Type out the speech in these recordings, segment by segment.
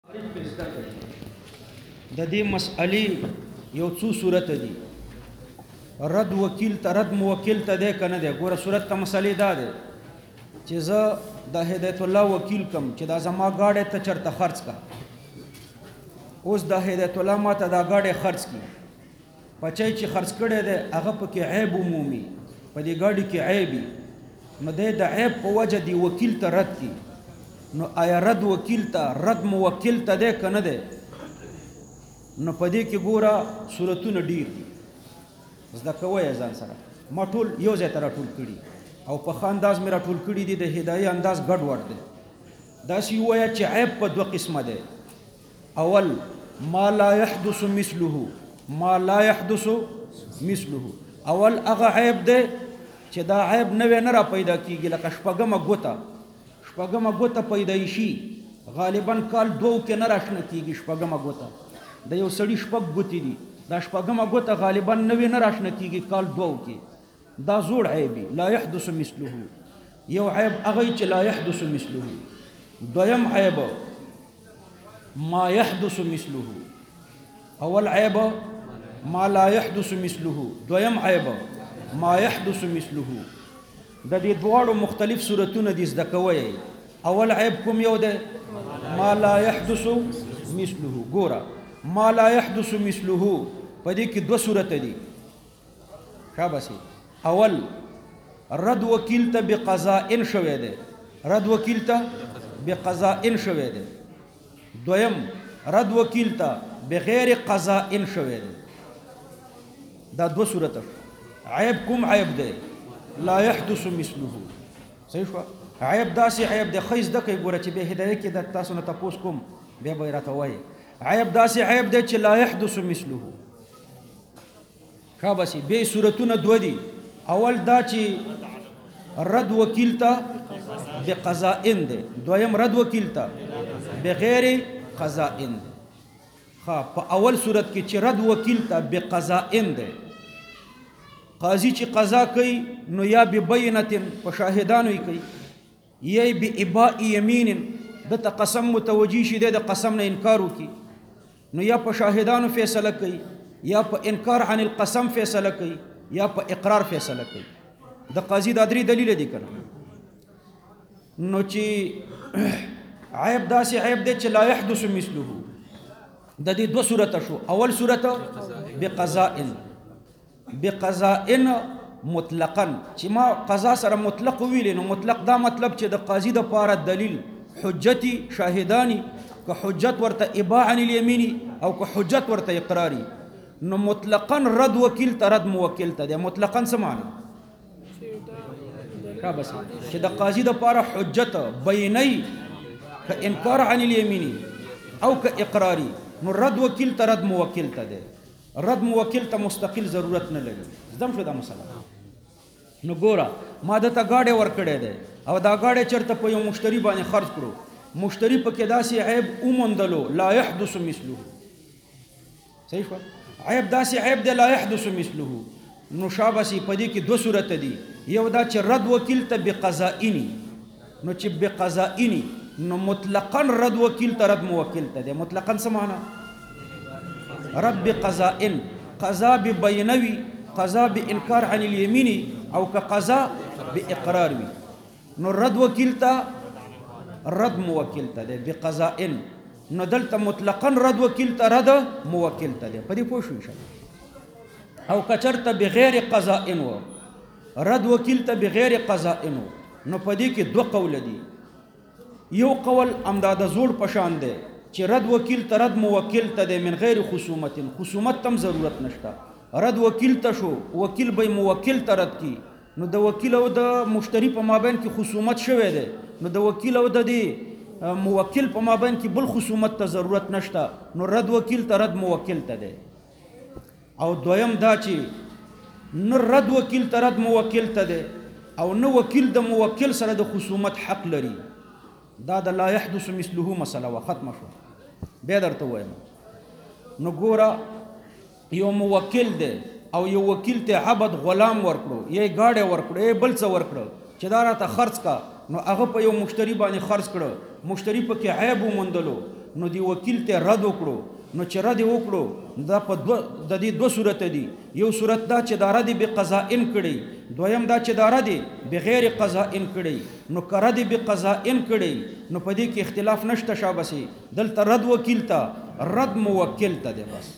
د دې مسئلې یو څو صورت دي. رد وکیل ته رد موکل ته دی کنه دی. ګوره صورت ته مسئلې دا دی چې زه د هدایت الله وکیل کم چې دا زما گاډی ته چرته خرڅ کا. اوس د هدایت الله ماته دا گاډی خرڅ کی، پچای چې خرڅ کړی دی هغه پکې عیب عمومي، په دې گاډي کې عیبي، نو دی د عیب په وجه دی وکیل ته رد کی. نو آیا رد وکیل ته رد موکل ته دی کنه دی؟ نو په دې کې ګوره صورتونه ډیر دي، زده کوئ ځان سره. ما ټول یو ځای ته راټول کړي او په ښه انداز مې راټول کړي دي. د هدایې انداز ګډوډ دی. داسې ووایه چې عیب په دوه قسمه دی. اول ما لا يحدث مثله، ما لا يحدث مثله. اول هغه عیب دی چې دا عیب نوی نه را پیدا کیږي، لکه شپږمه ګوته پیدا شي غالبا کال دوو کې نه راشنه کیږي. شپږمه ګوته د یو سړي شپږ ګوتې دي، دا شپږمه ګوته غالبا نوی نه راشنه کیږي کال دوو کې. دا زوړ عیبي لا يحدث مثله. یو عیب هغه چې لا يحدث مثله. دویم عیب ما يحدث مثله. اول عیب ما لا يحدث مثله، دویم عیب ما يحدث مثله. د دې دواړو مختلف صورتونه دي، زده کوئ. اول عیب کوم یو دی؟ ما لا يحدث مثله. ګوره ما لا يحدث مثله په دې کې دوه صورت دي. شاباسي. اول رد وکیل ته بقضاء شوی دی، رد وکیل ته بقضاء شوی دی. دویم رد وکیل ته بغیر قضاء شوی دی. دا دوه صورت. عیب کوم عیب دی؟ لا يحدث مثله. صحیح شو؟ عیب داسې عیب دی خیز دکې. ګوره چې به هدایه کې د تاسو نه تپوس کوم بیا به راته وایي. عیب داسې عیب دی چې لا يحدث مثله. شاباسي. به صورتونه دوه دي. اول دا چې رد وکیل ته بقضاء دی، دویم رد وکیل ته بغیر قضاء دی. په اول صورت کې چې رد وکیل ته بقضاء دی، قاضي چې قضا کوي نو یا ببینه په شاهدانو یې کوي، یا بإباء یمین د ته قسم متوجي شي د قسم نه انکار وکړي، نو یا په شاهدانو فیصله کوي، یا په انکار عن القسم فیصله کوي، یا په اقرار فیصله کوي. د قاضي دا درې دلیل دي کنه. نو چې عیب داسې عیب دی چې لا يحدث مثله. د دې دوه صورت شو. اول صورت بقضاء مطلقا، چې ما قضا سره مطلق ویلې، نو مطلق دا مطلب چې د قاضي د پاره دلیل حجتي شاهدانی، که حجت ورته اباع عن الیمینی او که حجت ورته اقراری، نو مطلقا رد وکیل ته رد موکل ته دی. مطلقا څه معنی؟ بس چې د قاضي د پاره حجت بینی، که انکار عن الیمینی او که اقراری، نو رد وکیل ته رد موکل ته دی. رد موکل ته مستقل ضرورت نه لري. زدم شو دا مسله. نو ګوره ما دته گاډی ورکړی دی او دا گاډی چرته په یو مشتری باندې خرڅ کړو، مشتری پکې داسې عیب وموندلو لا يحدث مثله. صحیح شو؟ عیب داسې عیب دی لا يحدث مثله. نو شاباسي په دې کې دوه صورت دي. یو دا چې رد وکیل ته بقضاء، نو چې بقضاء نو مطلقا رد وکیل ته رد موکل ته دی. مطلقا څه معنی؟ رد بقضاء، قضا ببینوي، قضا بانکار عن الیمینی او که قضا باقرار وي، نو رد وکیل ته رد موکل ته دی بقضاء. نو دلته مطلقا رد وکیل ته رد موکل ته دی. په دې پوه شو؟ او کچرته بغیر قضاء و، رد وکیل ته بغیر قضاء و، نو په دې کې دوه قول دي. یو قول امداد زوړ پشان دی چې رد وکیل ته رد موکل ته دی من غیر خصومت، خصومت تم ضرورت نشته. رد وکیل ته شو، وکیل به موکل ته رد کی، نو د وکیل او د مشتری په مابین کې خصومت شوی دی، نو د وکیل او د موکل په مابین کې بل خصومت ته ضرورت نشته، نو رد وکیل ته رد موکل ته دی. او دویم دا چې نه رد وکیل ته رد موکل ته دی او نه وکیل د موکل سره د خصومت حق لري. دا د لا يحدث مثله مسله و ختمه شو. بیا درته وایم. نو ګوره یو موکل دی او یو وکیل ته عبد غلام ورکړو، یې گاډی ورکړو، یې بل څه ورکړو چې دا راته خرڅ کا، نو هغه په یو مشتری باندې خرڅ کړو، مشتری پکې عیب وموندلو، نو دی وکیل ته رد وکړو نو چې رد وکړو دا په د دې دوه صورت دي یو صورت دا چې دا رد بقضاء کړي دویم دا چې دا رد بغیر قضاء کړي نو که رد بقضاء کړي نو په دې کې اختلاف نشته شابسي دلته رد وکیل ته رد موکل ته دی بس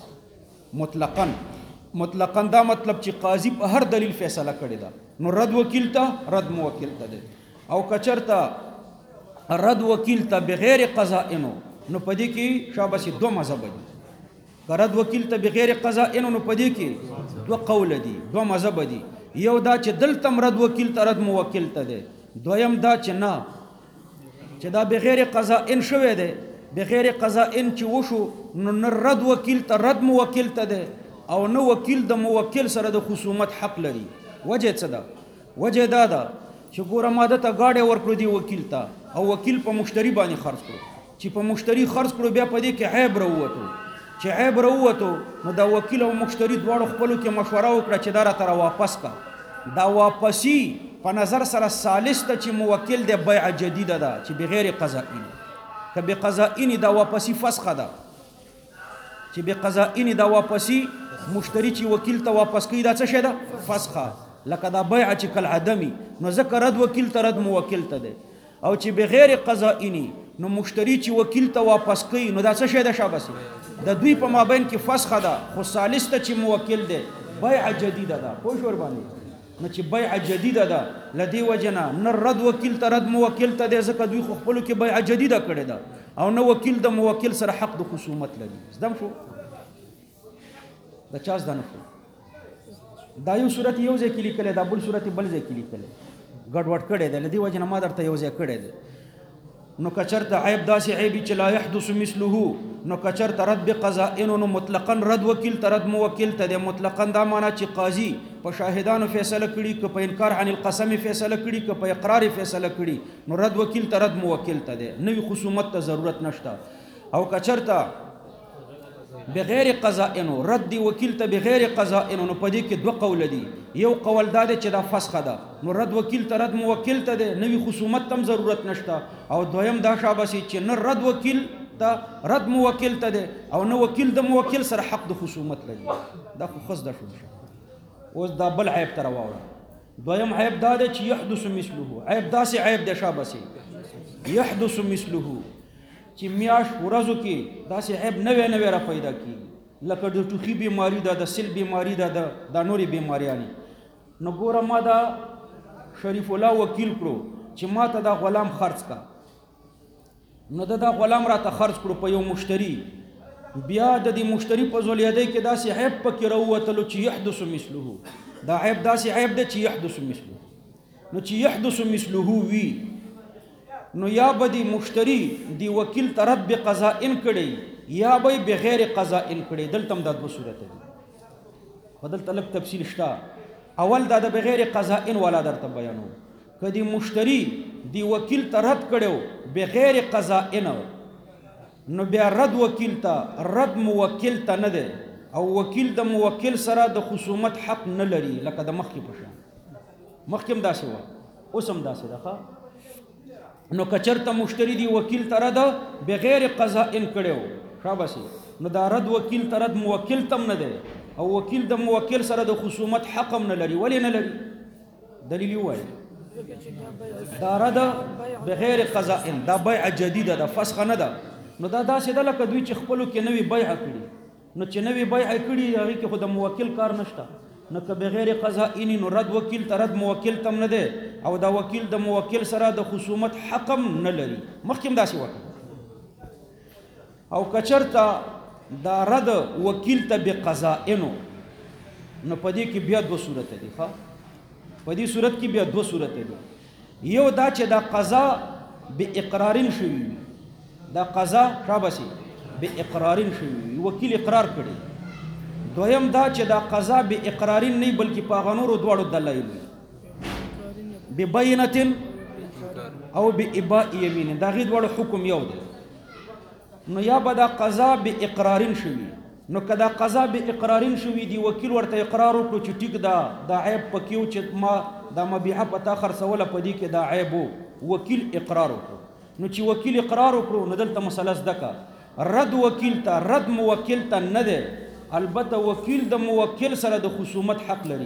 مطلقاً دا مطلب چې قاضي په هر دلیل فیصله کړی دا نو رد وکیل ته رد موکل ته دی او کچرته رد وکیل ته بغیر قضاء نو پدې کې شابسي دوه مذهب دي کرد وکیل ته بغیر قضاء نو پدې کې دوه قول دي دوه مذهب دي یو دا چې دلته رد وکیل ته رد موکل ته دي دویم دا چې نه چې دا بغیر قضاء شوی دی بغیر قضاء چې وشو نو نه رد وکیل ته رد موکل ته دی او نو وکیل د موکل سره د خصومت حق لري وجه څه ده وجه دا ده چې ګوره ماده ته گاډي ورکړو دی وکیل ته او وکیل په مشتری باندې خرج کړو چې په مشتری خرج کړو بیا په دې کې عیب راووتو چې عیب راووتو نو دا وکیل او مشتری دواړو خپلو کې مشوره وکړه چې دا راته واپس کا دا واپسی په نظر سره ثالث ته چې موکل د بیع جدیده ده چې بغیر قضائین که به قضائین دا واپسی فسخه ده چې به قضائین دا واپسی مشتری چې وکیل ته واپس کوي دا څه شي ده فسخه لکه دا بیع چې کل عدمی نو ځکه رد وکیل ته رد موکل ته ده او چې بغیر قضائینی نو مشتری چې وکیل ته واپس کوي نو دا څه شی ده شابسي د دوی په مابین کې فسخه ده خو ثالث ته چې موکل ده بیع جدیده ده پوه شو باندې نو چې بیع جدیده ده لدی وجنا نه رد وکیل ته رد موکل ته ده ځکه دوی خو خپلو کې بیع جدیده کړې ده او نه وکیل د موکل سره حق د خصومت لري زدم شو د چاز دنه دا یو صورت یو ځای کې لیکل دا بل صورت بل ځای کې لیکل ګډوډ کړي ده لدی وجنا ما درته یو ځای کړي ده نو کچرته عیب داسې عیبی چې لا يحدث مثله نو کچرته رد بقضاء نو مطلقاً رد وکیل ته رد موکل ته د مطلقاً دا معنا چې قاضي په شاهدانو فیصله کړي که په انکار عن القسم فیصله کړي که په اقرار فیصله کړي نو رد وکیل ته رد موکل ته دی نوې خصومت ته ضرورت نشته او کچرته بغیر قضاء رد دی وکیل ته بغیر قضاء نو په دې کې دوه قول دي یو قول دا دی چې دا فسخه ده نو رد وکیل ته رد موکل ته دی نوې خصومت تم ضرورت نشته او دویم دا شابسي چې نه رد وکیل ته رد موکل ته دی او نه وکیل د موکل سره حق د خصومت لري دا خو خص ده شو اوس دا بل عیب تر واوړه دویم عیب دا دی چې يحدث مثله عیب داسې عیب دی شابسي يحدث مثله چې میاش ورځو کې داسې عیب نوې را پیدا کیږي لکه د ټوخي بیماری ده د سل بیماری ده د نوري بیماریانې نو ګوره ما دا شریف الله وکیل کړو چې ما ته دا غلام خرڅ کا نو دا غلام را ته خرڅ کړو په یو مشتری بیا د دې مشتری په زولیدای کې داسې عیب پکې راووتلو چې يحدث مثله دا عیب داسې عیب دی چې يحدث مثله نو چې يحدث مثله وی نو یا به دی مشتری دی وکیل ترد بقضاء کړي یا به بغیر قضاء کړي دلته هم د دوه صورت دي بدل تلک تفصیل شته اول دا د بغیر قضاء ولا درته بیانو کدی مشتری دی وکیل ترد کړو بغیر قضاء نو بیا رد وکیل ته رد موکل ته نه دی او وکیل د موکل سره د خصومت حق نه لري لکه د مخکې په شان مخکې هم داسې وه اوس هم داسې ده ښه نو کچرته مشتری دی وکیل ته رد بغیر قضاء کړو شاباسي نو دا رد وکیل ته رد موکل تم نه دی او وکیل د موکل سره د خصومت حق هم نه لري ولې نه لري دلیل وایي دا رد بغیر قضاء دا بیع جدیده ده فسخه نه ده نو دا داسې ده لکه دوی چې خپلو کې نوې بیع کړي نو چې نوې بیع کړي هغې کې خو د موکل کار نشته نو که بغیر قضاء نو رد وکیل ته رد موکل تم نه دی او دا وکیل د موکل سره د خصومت حق هم نه لري مخکې هم داسې وکړه او کچرته دا رد وکیل ته بقضاء نو په دې کې بیا دوه صورت دي په دې صورت کې بیا دوه صورت دي یو دا چې دا قضا باقرار شوی دا قضا شابسي باقرار شوی وکیل اقرار کړي دویم دا چې دا قضا باقرار نه بلکې په غنورو دواړو دلایل ببینه او باباء یمین دا غي دواړو حکم یو دی نو یا به دا قضا باقرار شوی نو کدا قضا باقرار شوی دی وکیل ورته اقرار وکړو چې ټیک دا عیب پکیو چې ما دا مبيحه پتا خرڅوله پدې کې دا عیب وکیل اقرار وکړو نو چې وکیل اقرار وکړو نو دلته مسله زده کا رد وکیل ته رد موکل ته نه دی البته وکیل د موکل سره د خصومت حق لري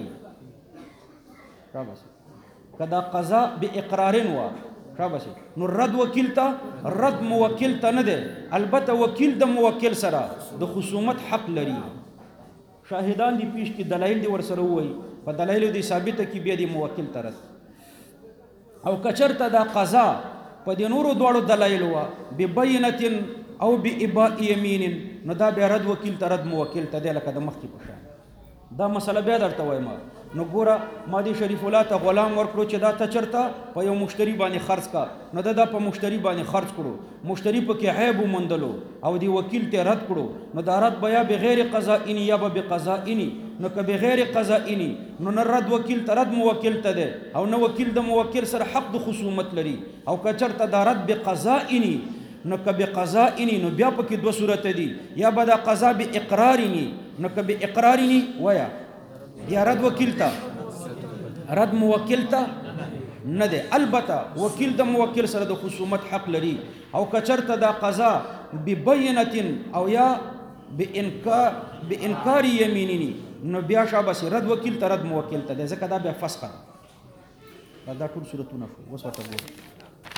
که دا قضا باقرار وا نو رد وکیل ته رد موکل ته نه دی البته وکیل د موکل سره د خصومت حق لري شاهدان دی پیش کې دلایل دی ورسره وای په دلایل دی ثابته کې بیا دی موکل ته رد او کچرته دا قضا په دې نورو دواړو دلایل وا ببینه او بإباء یمین نو دا بیا رد وکیل ته رد موکل ته دی لکه د مخکې په شان دا مسله بیا درته وایم نو ګوره ما دې شریف الله ته غلام ورکړو چې دا ته چرته په یو مشتری باندې خرڅ کا نو دا په مشتری باندې خرڅ کړو مشتری پکې عیب وموندلو او دی وکیل ته رد کړو نو دا رد بیا بغیر قضائن یا به بقضائن نو که بغیر قضائن نو نه رد وکیل ته رد موکل ته دی او نه وکیل د موکل سره حق د خصومت لري او که چرته دا رد بقضائن نو که بقضائن نو بیا پکې دوه صورت دي یا به دا قضا باقرارنی نو که باقرارنی ویا یا رد وکیل ته رد موکل ته نه دی البته وکیل د موکل سره د خصومت حق لري او کچرته دا قضا ببینه او یا بانکار یمینی نو بیا شابه رد وکیل ته رد موکل ته دی ځکه دا بیا فسخه ده دا ټول صورتونه شو اوس ورته ګورو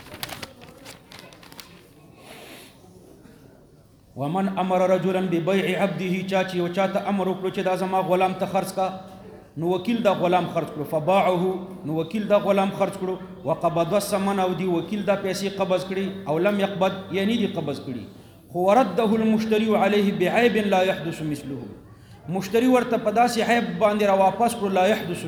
ومن امر رجلا ببيع عبده چاچی او چاته امر وکړو چې دا زما غلام ته خرڅ کا نو وکیل دا غلام خرڅ کړو فباعه نو وکیل دا غلام خرڅ کړو وقبض الثمن او دی وکیل دا پیسې قبض کړي او لم يقبض یعنی دی قبض کړي خو ورده المشتري عليه بعيب لا يحدث مثله مشتری ورته په داسې عیب باندې را واپس کړو لا يحدث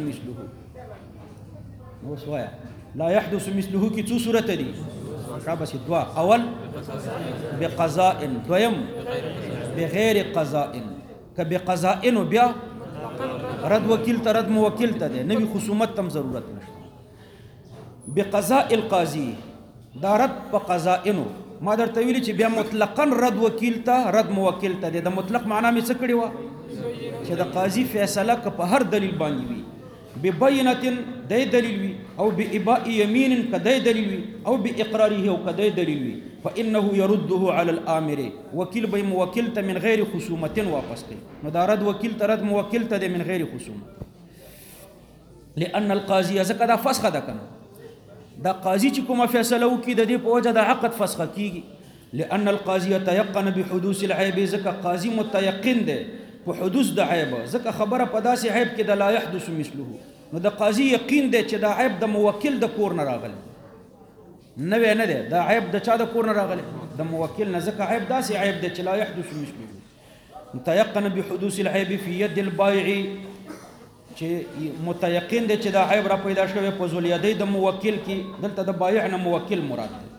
مثله نو سوایا لا يحدث مثله کی څو صورت دي شابه دوا اول بقضاء دویم بغیر قضاء که بقضاء بیا رد وکیل ته رد موکل ته دی نوی خصومت تم ضرورت نشته بقضاء القاضي دا رد په قضاء ما درته ویلي چې بیا مطلقا رد وکیل ته رد موکل ته دی د مطلق معنا مې څه کړې وه چې د قاضي فیصله که په هر دلیل باندې وي ببینه دای دلیل وي او بإباء یمین کدای دلیل وي او باقراره او کدای دلیل وي فانه يرده على الامر وکیل به موکل ته من غیر خصومت واپس کوي نو دا رد وکیل ته رد موکل ته من غیر خصومت لان القاضي زکه دا فسخه ده کنه دا قاضي چې کومه فیصله وکړي د دې په وجه د عقد فسخه کیږي لان القاضي يتيقن بحدوث العيب زکه قاضي متيقن ده په حدوث د عیب ځکه خبره په داسې عیب کې د لا يحدث مثله نو د قاضي یقین دی چې دا عیب د موکل د کور نه راغلی نوی نه دی دا عیب د چا د کور نه راغلی د موکل نه ځکه عیب داسې عیب دی چې لا يحدث مثله متيقن بحدوث العیب فی ید البایع چې متيقن دی چې دا عیب را پیدا شوی په ذولیدی د موکل کې دلته د بایع نه موکل مراد دی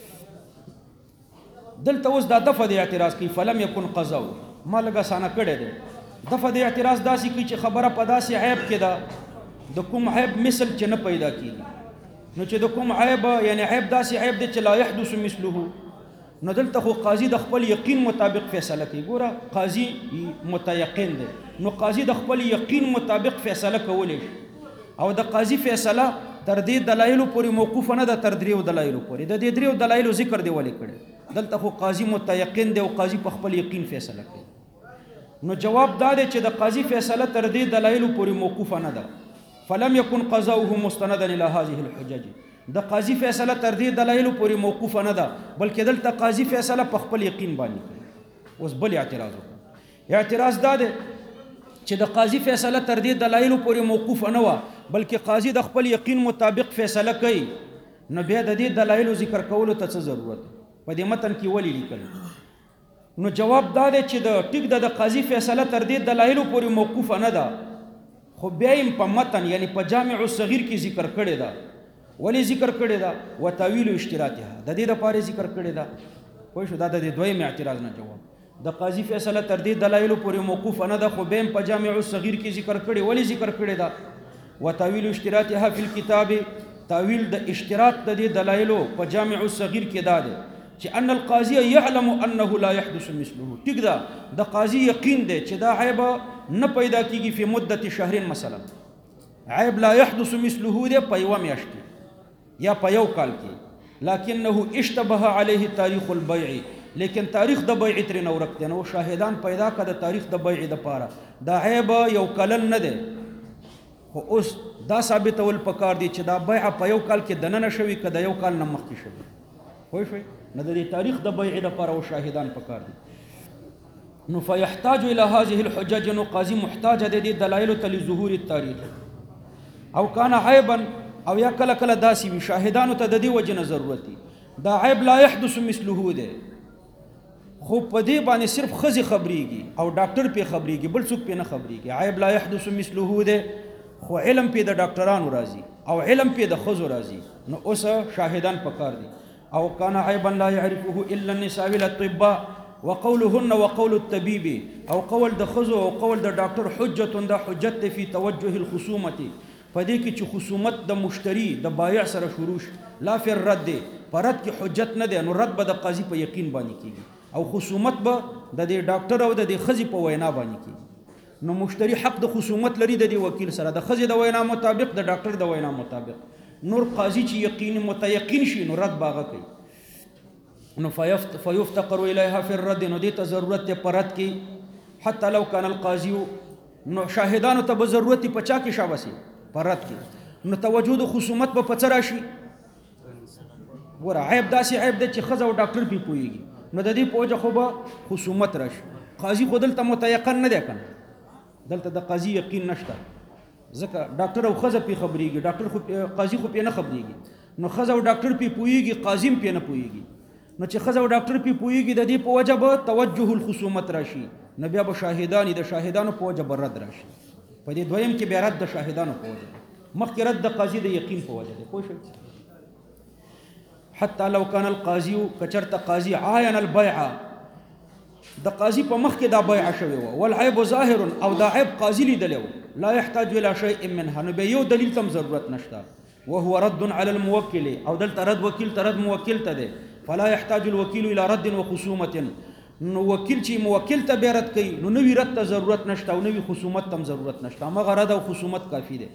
دلته اوس دا دفع د اعتراض کوي فلم یکن قضاء ما لګه سانه کړی دی دفعه د اعتراض داسې کوي چې خبره په داسې عیب کې ده د کوم عیب مثل چې نه پیدا کېږي نو چې د کوم عیب یعنی عیب داسې عیب دی چې لا يحدث مثله نو دلته خو قاضي د خپل یقین مطابق فیصله کوي ګوره قاضي متيقن دی نو قاضي د خپل یقین مطابق فیصله کولی شي او د قاضي فیصله تر دې دلایلو پورې موقوف نه ده تر دریو دلایلو پورې د دې دریو دلایلو ذکر دی ولې کړی دلته خو قاضي متيقن دی او قاضي په خپل یقین فیصله کوي نو جواب دا دی چې د قاضي فیصله تر دې دلایلو پورې موقوف نه ده فلم يكن قضاؤه مستندا الى هذه الحجج د قاضي فیصله تر دې دلایلو پورې موقوف نه ده بلکې دلته قاضي فیصله په خپل یقین باندې کوي اوس بل اعتراض وکړه اعتراض دا دی چې د قاضي فیصله تر دې دلایلو پورې موقوف نه و بلکې قاضي د خپل یقین مطابق فیصله کوي نو بیا د دې دلایلو ذکر کولو ته څه ضرورت په دې متن کې ولې لیکل نو جواب دا دی چې د ټیک د قاضي فیصله تر دې دلایلو پورې موقوف نه ده خو بیا یې په متن یعنی په جامع الصغیر کې ذکر کړی ده ولې ذکر کړی ده وتاویل اشتراطها د دې لپاره ذکر کړی ده پوه شو دا د دویم اعتراض نه جواب د قاضي فیصله تر دې دلایلو پورې موقوف نه ده خو بیا په جامع الصغیر کې ذکر کړی ولې ذکر کړی ده وتاویل اشتراطها فی الكتاب تاویل د اشتراط د دې دلایلو په جامع الصغیر کې ده چې ان القاضي يعلم انه لا يحدث مثله ټیک ده د قاضي یقین دی چې دا عیب نه پیدا کیږي په مدت شهرین مثلا عیب لا يحدث مثله دی په یو میاشت کې یا په یو کال کې لکنه اشتبه عليه تاریخ البيع لیکن تاریخ د بیع ترې نه ورک دی نو شاهدان پیدا کړه د تاریخ د بیع دپاره دا عیب یو کلن نه دی خو اوس دا ثابتول پکار دی چې دا بیع په یو کال کې دننه شوي که د یو کال نه مخکې شوي پوه شوئ نو د دې تاریخ د بیع دپاره او شاهدان پکار دي نو فیحتاج الى هذه الحجج نو قاضي محتاج دی دې دلایلو ته لظهور التاریخ او کان عیبا او یا کله کله داسې وي شاهدانو ته د دې وجې نه ضرورت دی دا عیب لا يحدث مثله دی خو په دې باندې صرف ښځې خبرېږي او ډاکټر پې خبرېږي بل څوک پې نه خبرېږي عیب لا يحدث مثله دی خو علم پې د ډاکټرانو راځي او علم پې د ښځو راځي نو اوس شاهدان پکار دي او کان عیبا لا يعرفه الا النساء والاطباء وقولهن وقول الطبيب او قول د ښځو او قول د ډاکټر حجة دا حجت فی توجه الخصومه په دې کې چې خصومت د مشتری د بایع سره شروع شي لا فی الرد په رد کې حجت نه دی نو رد به د قاضي په یقین باندې کېږي او خصومت به د دې ډاکټر او د دې ښځې په وینا باندې کېږي نو مشتری حق د خصومت لري د دې وکیل سره د ښځې د وینا مطابق د ډاکټر د وینا مطابق نور قاضي چې یقین متیقین شي نو رد به هغه کوي نو فیفتقر الیها فی الرد نو دې ته ضرورت دی په رد کې حتی لو کان القاضي نو شاهدانو ته به ضرورت په چا کې شابسي په رد کې نو توجه د خصومت به په څه راشي ګوره عیب داسې عیب دی چې ښځه او ډاکټر پې پوهېږي نو د دې په وجه خو به خصومت راشي قاضي خو دلته متیقن نه دی که نه دلته د قاضي یقین نشته ځکه ډاکټر او ښځه پې خبرېږي ډاکټر خو قاضي خو پې نه خبرېږي نو ښځه او ډاکټر پې پوهېږي قاضي هم پې نه پوهېږي نو چې ښځه او ډاکټر پې پوهېږي د دې په وجه به توجه الخصومت راشي نو بیا به شاهدان د شاهدانو په وجه به رد راشي په دې دویم کې بیا رد د شاهدانو په وجه مخکې رد د قاضي د یقین په وجه دی پوه شئ حتی لو کان القاضي کچرته قاضي عاین البیع د قاضي په مخ کې دا بیع شوې وه والعیب ظاهر او دا عیب قاضي لیدلی و لا يحتاج الى شیء منها نو بیا یو دلیل ته هم ضرورت نشته وهو رد على الموکل او دلته رد وکیل ته رد موکل ته دی فلا يحتاج الوکیل الى رد وخصومة نو وکیل چې موکل ته بیا رد کوي نو نوي رد ته ضرورت نشته او نوي خصومت ته هم ضرورت نشته همغه رد او خصومت کافي دی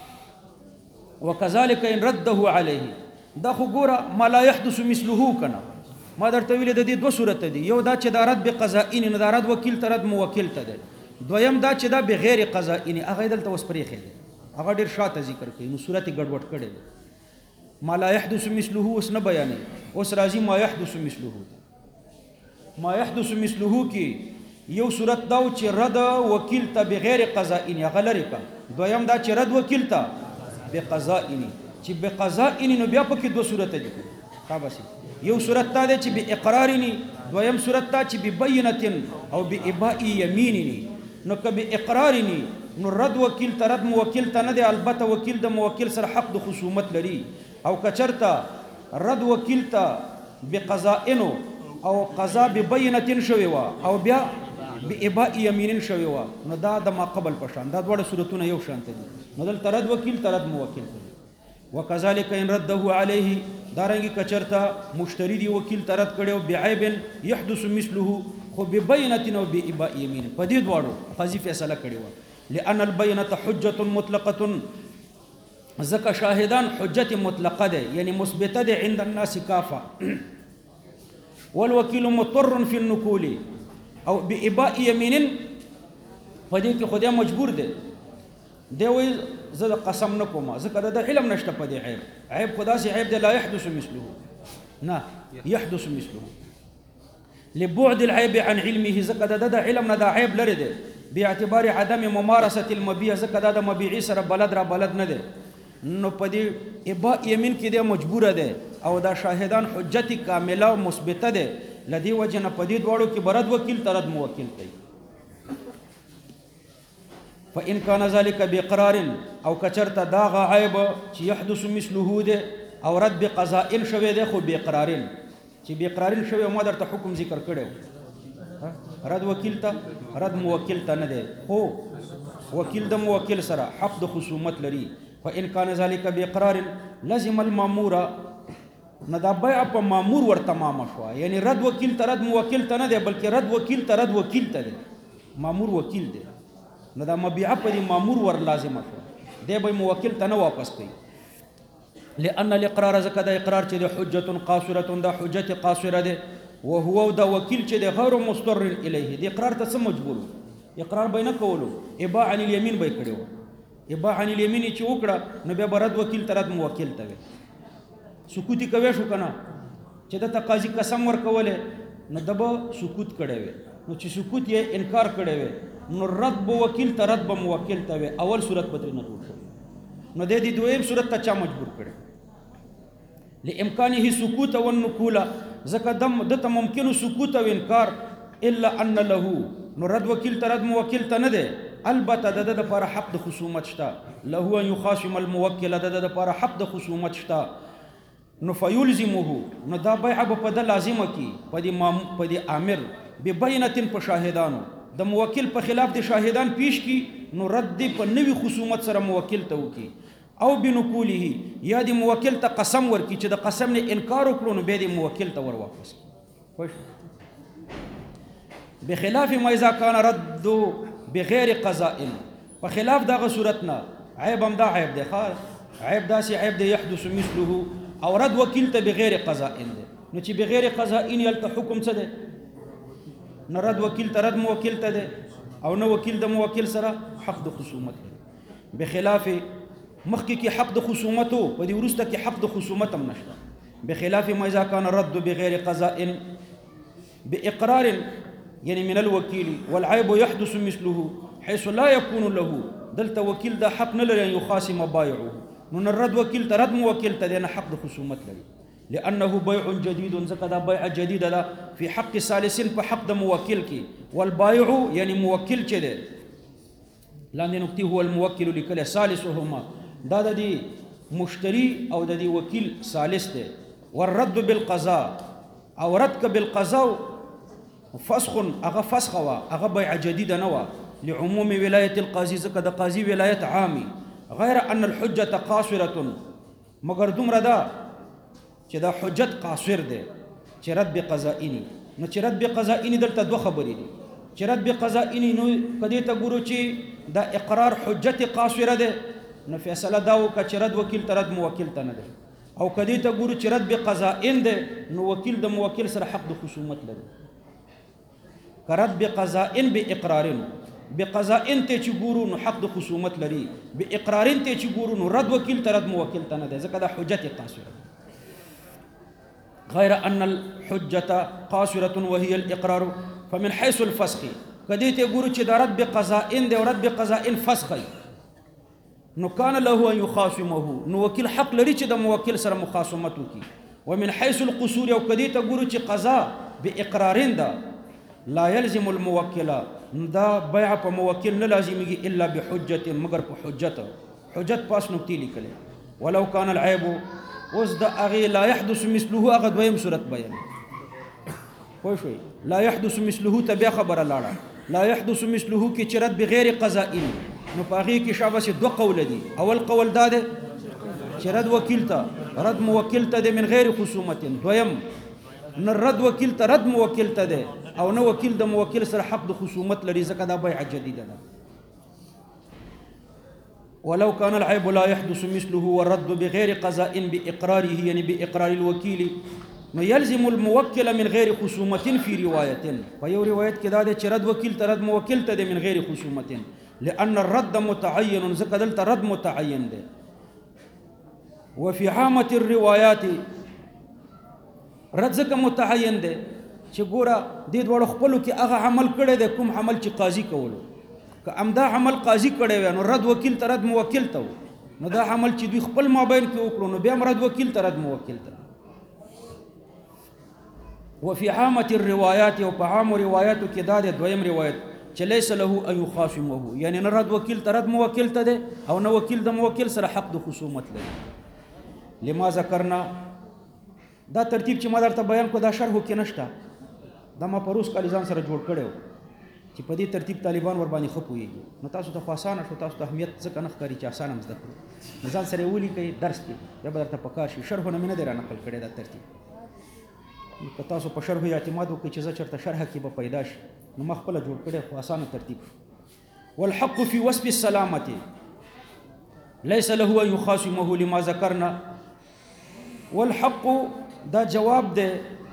وکذلک ان رده علیه دا خو ګوره ما لا يحدث مثله کنه ما درته ویلې د دې دوه صورت دي یو دا چې دا رد بقضائین نو دا رد وکیل ته رد موکل ته دی دویم دا چې دا بغیر قضائین هغه دلته اوس پرېښی دی هغه ډېر شاته ذکر کوي نو صورت یې ګډوډ کړی دی ما لا يحدث مثله اوس نه بیانوي اوس راځي ما يحدث مثله ما يحدث مثله کې یو صورت دا چې رد وکیل ته بغیر قضائین هغه لرې کړه دویم دا چې رد وکیل ته بقضائین چې بقضائین نو بیا پکې دوه صورت دي تا بس یو صورت تا دی چې باقرارین دویم صورت تا چې ببینه او باباء یمین نو که باقرارین نو رد وکیل ته رد موکل ته نه دی البته وکیل د موکل سره حق د خصومت لري او کچرته رد وکیل ته بقضائن او قضا ببینه شوی وا او بیا باباء یمین شوی وا نو دا د ما قبل پشان دا ډول صورتونه یو شان دي نو دلته رد وکیل ته رد موکل وکذالک ان رده علیه دارنګي کچرته مشتری دی وکیل ته رد کړو بعیب يحدث مثله خو ببینه او باباء یمین په دې دواړو قاضي فیصله کړو لان البینه حجه مطلقه ځکه شاهدان حجت مطلقه ده یعنی مثبته ده عند الناس کافه والوکیل مضطر فی النقول او باباء یمین په دې کې خدای مجبور ده دی وایي زه د قسم نه کوم ځکه د علم نشته په دې عیب خو داسې عیب دی لا يحدث مثله نه يحدث مثله لبعد العيب عن علمه ځکه د علم نه دا عیب لري دی باعتبار عدم ممارسه المبيع ځکه د مبيعي سره بلد را بلد نه دی نو په دې اباء یمین کې دی مجبوره دی او دا شاهدان حجت کامله او مثبته دی لدی وجه نه په دې دواړو کې برد وکیل ترد موکل کوي فإن كان ذلك بإقرار او کچرته دا عیب چې يحدث مثله ده او رد بقضاء شوی ده خو بإقرار چې بإقرار شوی ما درته حکم ذکر کړو رد وکیل ته رد موکل ته نه ده خو وکیل د موکل سره حق د خصومت لري فإن كان ذلك بإقرار لزم المامور نه دا بیع په مامور ور تمام شو یعنی رد وکیل ته رد موکل ته نه ده بلکې رد وکیل ته رد وکیل ته ده مامور وکیل ده نو دا مبيعه په دې مامور ور لازمه شو دی به موکل ته نه واپس کوي لأن الاقرار زکه د اقرار چې د حجت قاصره د حجت قاصره ده وهو دا وکیل چې د غیر مستر الیه د اقرار ته څه مجبور اقرار به نه کولو اباع عن الیمین به کړو اباع عن الیمین چې وکړه نو بیا برد وکیل ترد موکل ته سکوتی کوي شو کنه چې د قاضي قسم ورکوله نو دبه سکوت کړي وي نو چې سکوت یې انکار کړي وي نو رد به وکیل ته رد به موکل ته وي اول صورت بدري نه ټول نو د دې دویم صورت ته چا مجبور کړي لامکانه سکوت او النقول زکه دم دته ممکن سکوت او انکار الا ان له نو رد وکیل ته رد موکل ته نه ده البته د لپاره حق د خصومت شته له ان يخاصم الموکل د لپاره حق د خصومت شته نو فیلزمه نو دا بیع په د لازمه کی په دې امر ببینه په شاهدانو د موکل په خلاف د شاهدان پیش کی نو رد په نوی خصومت سره موکل ته وکي او بنقوله یا د موکل ته قسم ورکی چې د قسم نه انکار وکړو نو به د موکل ته ور واپس خوش بخلاف ما اذا كان رد بغیر قضاء په خلاف دغه صورتنا عیب هم دا عیب دی عیب داسې عیب دی يحدث مثله او رد وکیل ته بغیر قضاء دی نو چې بغیر قضاء یلته حکم څه دی نه رد وکیل ته رد موکل ته دی او نه وکیل د موکل سره حق د خصومت دی بخلاف مخکې کې حق د خصومت په دې ورسته کې حق د خصومت هم نشته بخلاف ما اذا كان رد بغیر قضاء باقرار يعني من الوكيل والعيب يحدث مثله حيث لا يكون له دلت وكيل ده حق نه لري يخاصم بايعه من الرد وكيل ترد موكل تدين حق د خصومت لري لانه بيع جديد زكدا بيع جديد ده في حق ثالث په حق د موکل کی والبايع يعني موکل چه ده لاندې نقطه هو الموکل لكل ثالثهما دا د مشتري او د وکیل ثالث ده والرد بالقضاء او رد بالقضاء فسخ اغه فسخ وا اغه بيع جديد نوا لعموم ولايه القاضي زكد قاضي ولايه عامي غير ان الحجه قاصره مگر دومره دا چې دا حجت قاصر ده چې رد بقضائني نو چې رد بقضائني دلته دوه خبرې دي چې رد بقضائني نو کدی ته ګورو چې دا اقرار حجت قاصره ده نو فیصله دا وکړه چې رد وکیل ته رد موکل ته نه ده او کدی ته ګورو چې رد بقضائن ده نو وکیل د موکل سره حق د خصومت لري کرد بقضاء باقرار بقضاء ته چې ګورو نو حق د خصومت لري باقرار ته چې ګورو نو رد وکیل ته رد موکل ته نه ده ځکه دا حجت قاصره غير ان الحجه قاصره وهي الاقرار فمن حيث الفسخ کدی ته ګورو چې دا رد بقضاء ده او رد بقضاء فسخ نو كان له ان يخاصمه نو وکیل حق لري چې د موکل سره مخاصمت وکي ومن حيث القصور او کدی ته ګورو چې قضاء باقرار ده لا يلزم الموكل دا بيع په موکل نه لازمي الا بحجه مگر په حجت پاس نقطې لیکلې ولو كان العيب وزد اغي لا يحدث مثله اغه دویم صورت بیان خو شوي لا يحدث مثله تبع خبر لاړه لا يحدث مثله کی چرت بغیر قضاء نو پاغي کی شابه سي دوه قول دي اول قول دا ده چرد وکیل ته رد موکل ته من غیر خصومت دویم نه رد وکیل ته رد موکل ته ده او نو وکیل د موکل سره حق د خصومت لري ځکه دا بيع جديده ده ولو كان العيب لا يحدث مثله والرد بغير قضاء باقراره يعني باقرار الوكيل نو يلزم الموكل من غير خصومه في روايه فيو روايه كده ده رد وكيل ترد موكل ته من غير خصومه لان الرد متعين ځکه دلته رد متعين ده وفي عامه الروايات رد ځکه متعين ده چې ګوره د دوړو خپلو کې هغه عمل کړی دی کوم عمل چې قاضي کولو که امدا عمل قاضي کړی وي نو رد وکیل ته رد موکل ته نو دا عمل چې دوی خپل مابین کې وکړو نو بیا رد وکیل ته رد موکل ته وفي عامه الروايات او په عام روایتو کې دا د دویم روایت چې ليس له ان يخاصمه یعنی نه رد وکیل ته رد موکل ته دی او نه وکیل د موکل سره حق د خصومت لري لما ذکرنا دا ترتیب چې ما درته بیان کو دا شرح کې نشته دا ما پروس کالیزان سره جوړ کړو چې په دې ترتیب طالبان ور باندې خپويږي نو تاسو ته آسان شو تاسو ته اهمیت ځکه نه ښکاري چې آسان هم زده کړو ځان سره ولي کوي درس کې یا درته پکار شي شرحونه مې نه در نقل کړی دا ترتیب که تاسو په شرح اعتماد وکړئ چې زه چرته شرح کې به پیدا شي نو ما خپل جوړ کړی خو آسان ترتیب والحق في وصف السلامه ليس له ان يخاصمه لما ذكرنا والحق دا جواب ده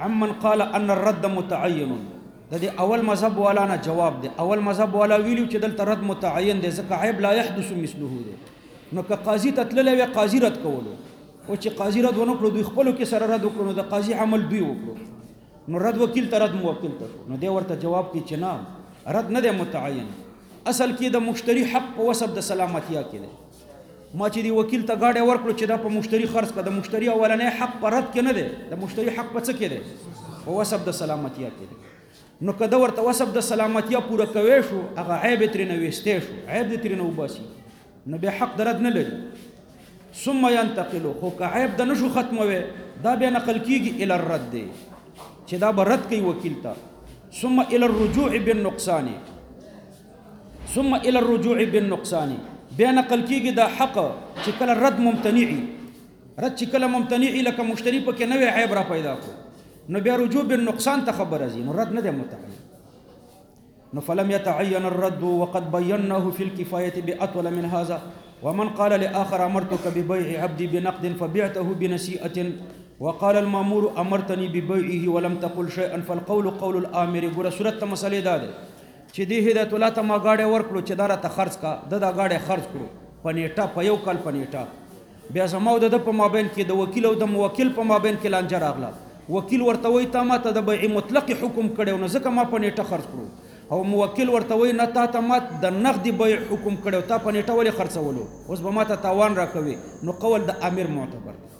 عمن قال ان الرد متعين د دې اول مذهب والا نه جواب دی. اول مذهب والا ویلو چې دلته رد متعین دی ځکه عیب لا يحدث مثله دی. نو که قاضي ته تللی وی قاضي رد کولو او چې قاضي رد ونه کړو دوی خپلو کې سره رد وکړو نو د قاضي عمل دوی وکړو نو رد وکیل ته رد موکل ته نو دی ورته جواب کوي چې نه رد نه دی متعین. اصل کې د مشتری حق په وسب د سلامتیا کې دی. ما چې دی وکیل ته گاډي ورکړو چې دا په مشتری خرڅ کړه د مشتری اولنې حق په رد کې نه دی د مشتری حق په څه کې دی په وسب د سلامتیا کې دی. نو کده ورته وسب د سلامتیا پوره کوي شو هغه عیب ترې نه وېستې شو عیب دې ترې نه وباسي نو بیا حق د رد نه لري. ثم ينتقل خو که عیب د نشو ختموي دا بیا نقل کیږي الى الرد دی چې دا به رد کوي وکیل ته. ثم الى الرجوع بالنقصان ثم الى الرجوع بالنقصان بیا نقل کیږي دا حق چې کله رد ممتنعي رد چې کله ممتنعي لکه مشتری پکې نوې عیب را پیدا کو نو بیا رجوع بالنقصان ته خبر ازي نو رد نه دی متعین. نو فلم يتعين الرد وقد بيناه في الكفاية بأطول من هذا. ومن قال لآخر أمرتك ببيع عبدي بنقد فبعته بنسيئة وقال المأمور أمرتني ببيعه ولم تقل شيئا فالقول قول الآمر. ګوره صورت ته مسئلې دا ده چې دې هدایت الله ته ما گاډي ورکړو چې دا راته خرڅ کا دا گاډي خرڅ کړو په نیټه په یو کال په نیټه بیا زما د په مابین کې د وکیل او د موکل په مابین کې لانجه راغله. وکیل ورته وایي تا ما ته د بیع مطلق حکم کړو نو ځکه ما په نیټه خرڅ کړو او موکل ورته وایي نه تا ته ما د نقد بیع حکم کړو تا په نیټه ولې خرڅولو اوس به ما ته تاوان راکوي نو قول د امیر معتبر دی.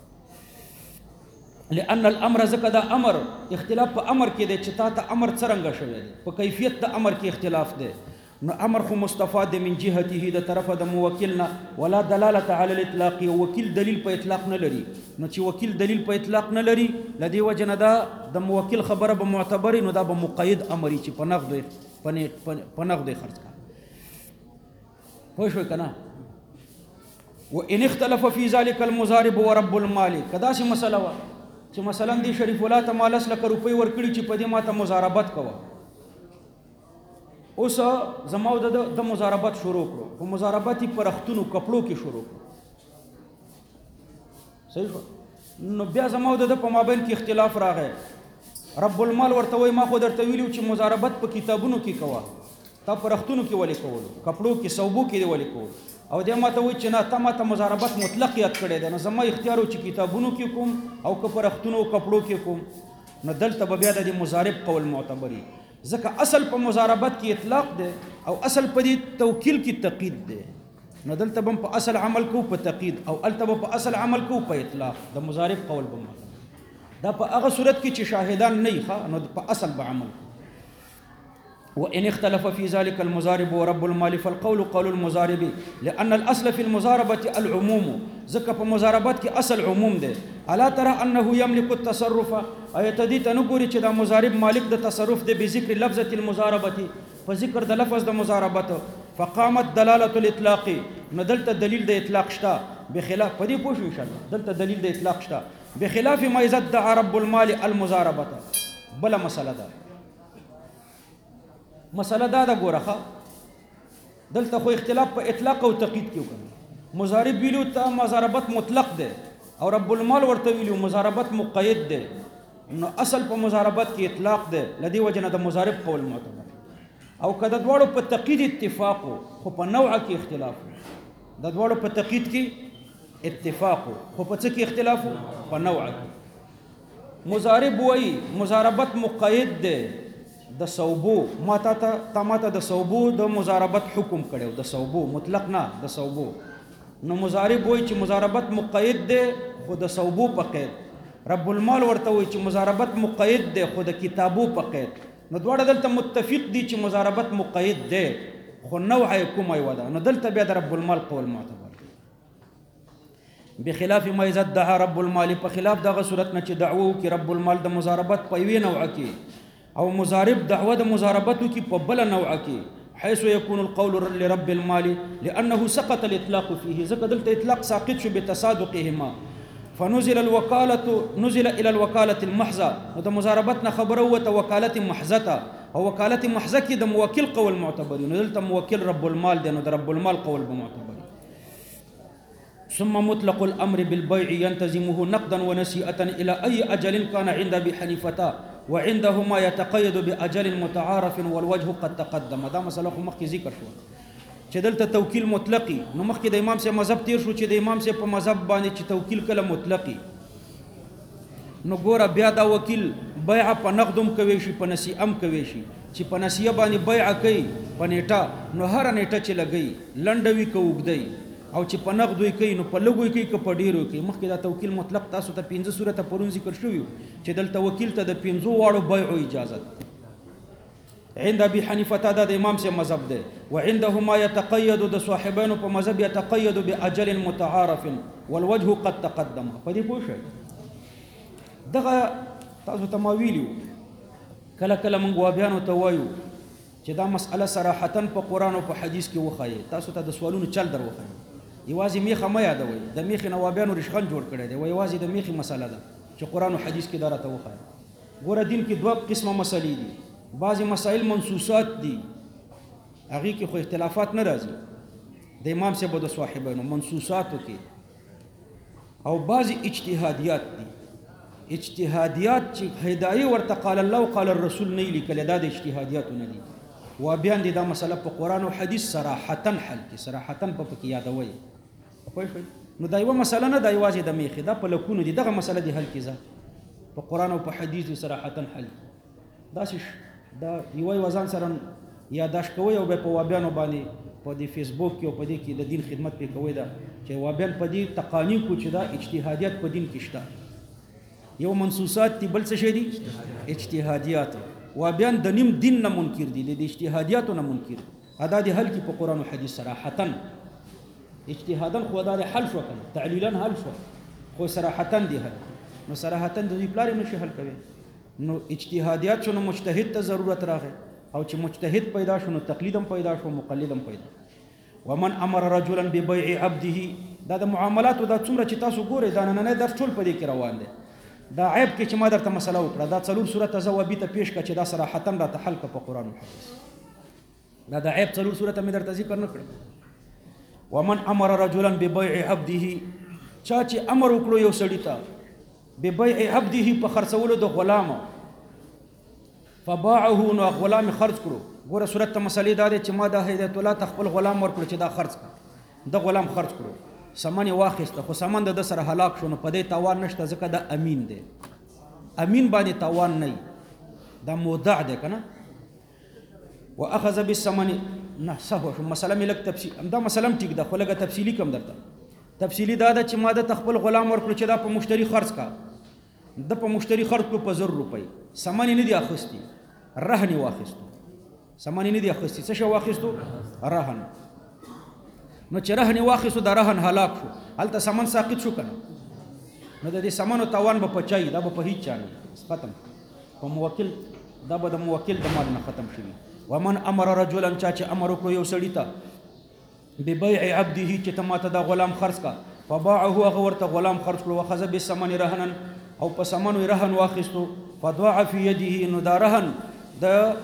لأن الامر ځکه دا امر اختلاف په امر کې دی چې تا ته امر څرنګه شوی دی په کیفیت د امر کې اختلاف دی نو امر خو مستفاد من جهته د طرفه د موکل نه ولا دلاله على الاطلاق وکیل دلیل په اطلاق نه لري. نو چې وکیل دلیل په اطلاق نه لري لدی وجه نه دا د موکل خبره به معتبر نو دا به مقید امر چې په نقد خرڅ کا پوه شو کنه. وان اختلف في ذلك المضارب ورب المال کدا سي مسله وا چې مثلا دی شریف الله ته مال لک روپی ورکړي چې په دې ماته مضاربت کوه اوس زماو د مضاربت شروع کړو په مضاربت پرختونو کپړو کې شروع کړو صحیح نو بیا زماو د په مابین کې اختلاف راغی. رب المال ورته وای ما خو درته ویلو چې مضاربت په کتابونو کې کوه تا پرختونو کې ولې کول کپړو کې صوبو کې ولې کول او دې ماته وای چې نه تا ماته مضاربت مطلق یاد کړی دی نو زما اختیار و چې کتابونو کې کوم او که پرختونو او کپړو کې کوم نو دلته به بیا د مضارب قول معتبري ځکه اصل په مضاربت کې اطلاق دی او اصل په دې توکیل کې تقید دی نو دلته به په اصل عمل کو په تقید او الته به په اصل عمل کو په اطلاق د مضارب قول به دا په هغه صورت کې چې شاهدان نه ښه نو په اصل به عمل. وإن اختلف في ذلك المضارب ورب المال فالقول قول المضارب لأن الأصل في المضاربة العموم ذكر في مضاربات أصل عموم ده. ألا ترى أنه يملك التصرف أيتدي تنقوري كذا مضارب مالك ده تصرف ده بذكر لفظة المضاربة فذكر ده لفظ ده مضاربة فقامت دلالة الإطلاق ندلت الدليل ده إطلاق شتا بخلاف فدي بوش إن شاء الله دلت الدليل ده إطلاق شتا بخلاف ما يزد رب المال المضاربة بلا مسألة ده مسألة دا ګورخه دلته خو اختلاف په اطلاق او تقید کې وکړي. مضارب ویلو ته مضاربت مطلق ده او رب المال ورته ویلو مضاربت مقید ده نو اصل په مضاربت کې اطلاق ده لدی وجنه د مضارب قول معتبر او کله دواړو په تقید اتفاق خو په نوع کې اختلاف د دواړو په تقید کې اتفاق خو په څه کې اختلاف په نوع کې. مضارب وای مضاربت مقید ده د صوبو ماته د صوبو د مضاربت حکم کړو د صوبو مطلق نه د صوبو نو مضارب وای چې مضاربت مقید ده خو د صوبو په قید. رب المال ورته وای چې مضاربت مقید ده خو د کتابو په قید. نو دواړه دلته متفق دي چې مضاربت مقید ده خو نوع کومه ودا نو دلته بیا د رب المال قول معتبر بخلاف ما اذا ادعى رب المال په خلاف دغه صورت نه چې دعوه کې رب المال د مضاربت په وی نوع کې او مضارب دعوه د مضاربتو کې په بل نوع کې حيث يكون القول لرب المال لانه سقط الاطلاق فيه ذکر دلته اطلاق ساقط شو بتصادقهما فنزل الى الوكاله المحضه د مضاربتنا خبره او وکالت محضه او وکالت محضه کې د موکل قول معتبر نو دلته موکل رب المال دی نو د رب المال قول به معتبر. ثم مطلق الامر بالبيع ينتزمه نقدا ونسيئه الى اي اجل كان عند ابي حنيفه وعندهما يتقيد باجل متعارف والوجه قد تقدم. دا مسله خو مخکې ذکر شو چې دلته توکیل مطلقي، نو مخکې د امام صاحب مذهب تیر شو چې د امام صاحب په مذهب باندې چې توکیل کله مطلقي، نو ګوره بیا دا وکیل بیع په نقدم کوي شي په نسیه هم کوي شي، چې په نسیه باندې بیع کوي په نیټه، نو هر نیټه چې لګي لنډوي که اوږدی، او چې په نقد وی کوي نو په لږوي کوي که په ډیرو کوي. مخکې دا توکیل مطلق تاسو ته 15 صورته پرون ذکر شوي چې دلته وکیل ته د 15 واړو بیعو اجازه عند ابي حنیفه دا د امام سے مذهب ده، وعندهما يتقيد د صاحبانو په مذهب يتقيد باجل متعارف والوجه قد تقدم. په دې پوه شئ دغه تاسو ته ما ویلو کله کله موږ وابیانو ته وایو چې دا مسأله صراحتا په قرآن او په حدیث کې وښایي، تاسو ته د سوالونو چل در وښایي، یوازې میخه مه یادوئ، د میخې نه وابیانو رشخند جوړ کړی دی، یوازې د میخې مسله ده چې قرآن او حدیث کې دا راته وښایي. ګوره دین کې دوه قسمه مسلې دي، بعضې مسائل منصوصات دي هغې کې خو اختلافات نه راځي د امام صاحب د صاحبانو منصوصاتو کې، او بعضې اجتهادیات دي. اجتهادیات چې هدایه ورته قال الله او قال الرسول نه لیکلې، دا د اجتهادیاتو نه دي. وابیان دي دا مسله په قرآن او حدیث صراحتا حل کې، صراحتا په پکې یادوي. نو دا یوه مسله نه ده یوازې د میخې، دا په لکونو دي، دغه مسله دي حل کې ځه په قرآن او په حدیث دي صراحتا حل. داسې دا یوه ځان سره یاداشت کوئ او بیا په وابیانو باندې په دې فیسبوک کې او په دې کې د دین خدمت پې کوئ دا چې وابیان په دې تقانین کو چې دا اجتهادیات په دین کې شته. یو منصوصات دي، بل څه شی دي اجتهادیات. وابیان د نیم دین نه منکر دي، د اجتهادیاتو نه منکر دي. ادا دي حل کې په قرآن او حدیث صراحتا، اجتهادا خو دا حل شو کنه، تعلیلا حل شو، خو صراحتا دي حل. نو صراحتا د دې پلار نشي حل کوي، نو اجتهادیات شنو مجتهد ته ضرورت راغی، او چې مجتهد پیدا شو نو تقلید هم پیدا شو، مقلد هم پیدا. ومن امر رجلا ببيع عبده، دا د معاملاتو دا څومره چې تاسو ګورئ دا نننی درس ټول په دې کې روان دی. دا عیب کې چې ما درته مسله وکړه، دا څلور صورته زه وبي ته پیش کړه چې دا صراحتا راته حل کړه په قرآن او حدیث. دا د عیب څلور صورته مې درته ذکر نه کړه. ومن امر رجلا ببيع عبده، چا چې امر وکړو یو سړي ته ببيع عبده په خرڅولو د غلام، فباعه نو غلام خرڅ کړو. ګوره صورت ته مسلې دا دی چې ما د هدایت الله ته خپل غلام ورکړو چې دا خرڅ کړه، د غلام خرڅ کړو، سامان یې واخیسته، خو سامان د سره هلاک شو، نو په دې تاوان نشته ځکه دا امین دی، امین باندې تاوان نه، دا مودع دی که نه. واخذ بالثمن، نه سهو شو، مسله مې لږ تفصیل، دا مسله هم ټیک ده خو لږه تفصیلي کم درته. تفصیلي دا ده چې ما د خپل غلام ورکړو چې دا په مشتري خرڅ کا، د په مشتري خرڅ کړو په 1000 روپۍ، سامان یې نه دی اخیستی، رهن یې واخیستو، سامان یې نه دی اخیستی، څه شی واخیستو؟ رهن. نو چې رهن واخیستو دا رهن هلاک شو، هلته سامان ساقط شو کنه، نو د دې سامانو تاوان به په چای، دا به په هیڅ چا نه ختم، په موکل، دا به د موکل د مال نه ختم شوي. ومن امر رجلا، چا چې امر وکړو یو سړي ته ببيع عبده چې ته ماته دا غلام خرڅ کا، فباعه هغه ورته غلام خرڅ کړو، وخذ بالثمن رهنا، او په سامانو رهن واخیستو، فضاع فی یده، نو دا رهن د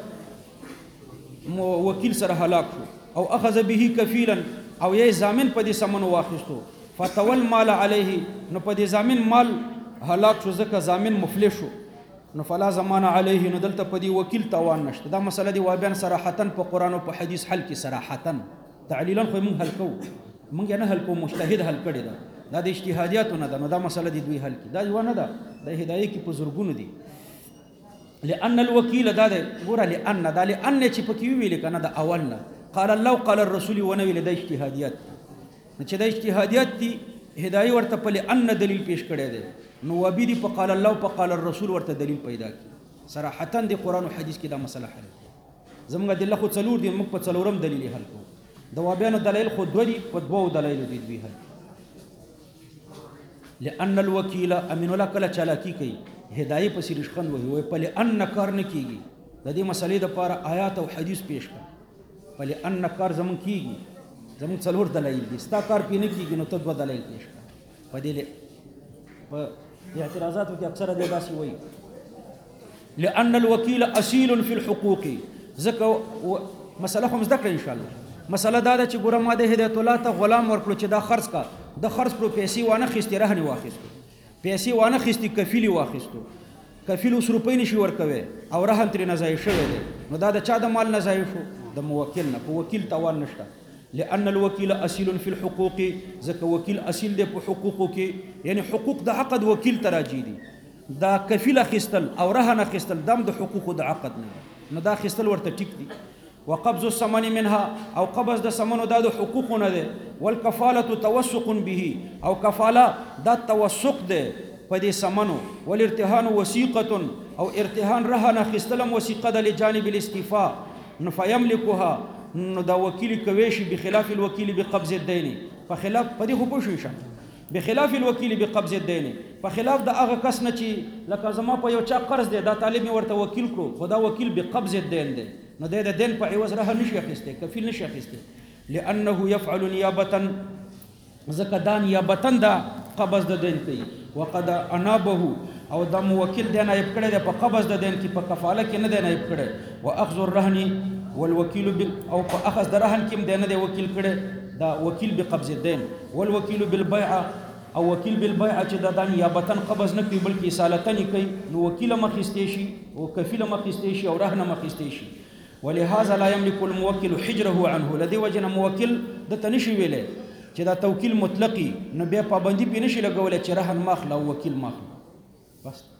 وکیل سره هلاک شو، او اخذ به کفیلا، او یې ضامن په دې سامانو واخیستو، فتول مال علیه، نو په دې ضامن مال هلاک شو ځکه ضامن مفلس شو، نو فلا ضمان علیه، نو دلته په دې وکیل تاوان نشته. دا مسله دی وابیان صراحتا په قرآن او په حدیث حل کې صراحتا، تعلیلا خو موږ حل کوو، موږ نه حل کوو، مجتهد حل کړی ده، دا د اجتهادیاتو نه ده، نو دا مسله دی دوی حل کړي، دا یوه نه ده، د هدایه کې په زرګونو دي. لأن الوکیل دا ده، ګوره لأن دا لأن چې پکې ویلې که نه د اول نه قال الله قال الرسول ونه ویلې، دا اجتهادیات نو چې دا اجتهادیات دي هدایه ورته په لأن دلیل پیش کړی دی، نو وابي دي په قال الله او په قال الرسول ورته دلیل پیدا کړي. صراحتا د قرآن او حدیث کې دا مسله حل کړي. زموږ ادله خو څلور دي، موږ په څلورم دلیل حل کوو. د وابیانو دلایل خو دوه دي، په دوو دلایلو دي دوی حل. لأن الوکیل، امین الله کله چالاکي کوي، هدایه پسې رشخند وهي، په لأن کار نه کېږي، د دې مسلې دپاره آیات او حدیث پیش کړه، په لأن کار زموږ کېږي، زموږ څلور دلایل دي، ستا کار پې نه کېږي نو ته دوه دلایل پیش کړه. په دې په اعتراضاتو کې اکثره دی داسې وایي لأن الوکیل اصیل فی الحقوق، ځکه مسله خو مو زده کړه انشاءالله، مسله دا ده چې ګوره ما د هدایت الله ته غلام ورکړو چې دا خرڅ کا د خرڅ کړو پیسې وانه خېستې رهن واخیستو پیسې وانه خېستې کفیل واخیستو کفیل اوس روپۍ نشي ورکوي او رهن ترې نه ضایع شوی دی نو دا د چا د مال نه ضایع شو د موکل نه په وکیل تاوان نشته لأن الوکیل اصیل فی الحقوق ځکه وکیل اصیل دی په حقوقو کې یعنی حقوق د عقد وکیل ته راجي دي دا کفیل اخیستل او رهن اخیستل دم د حقوقو د عقد نه نو دا اخیستل ورته ټیک دي وقبض الثمن منها او قبض د ثمنو دا د حقوقو نه ده والکفاله توثق به او کفاله دا توثق ده په دې ثمنو والارتهان وثیقه او ارتهان رهن اخیستلم وثیقه د لجانب الاستيفاء نو فیملکها نو دا وکیل کوي شي بخلاف الوکیل بقبض الدین په خلاف په دې خو پوښی شه بخلاف الوکیل بقبض الدین په خلاف د هغه کس نه چې لکه زما په یو چا قرض دی دا طالب ورته وکیل کړو خدا وکیل بقبض الدین دی نو د دین په عوض راه نشي اخیسته کفیل نشي اخیسته لانه يفعل نيابه ځکه دا نیابه دا قبض د دین کوي وقد انابه او د موکل دی نائب کړی دی په قبض د دین کې په کفاله کې نه دی نائب کړی واخذ الرهن والوکیل او په اخذ د رهن کې دی نه دی وکیل کړی دا وکیل بقبض الدین والوکیل بالبيع او وکیل بالبيع چې دا نیابتن قبض نه کوي بلکې اصالتن کوي نو وکیل مخېستې شي او کفیل مخېستې شي او رهن مخېستې شي ولهذا لا يملك الموكل حجره عنه لدي وجه موکل د تنشي ویلې چې دا توکیل مطلقي نو بیا پابندي پې نشي لګولې چې رهن ماخله او وکیل ماخله بس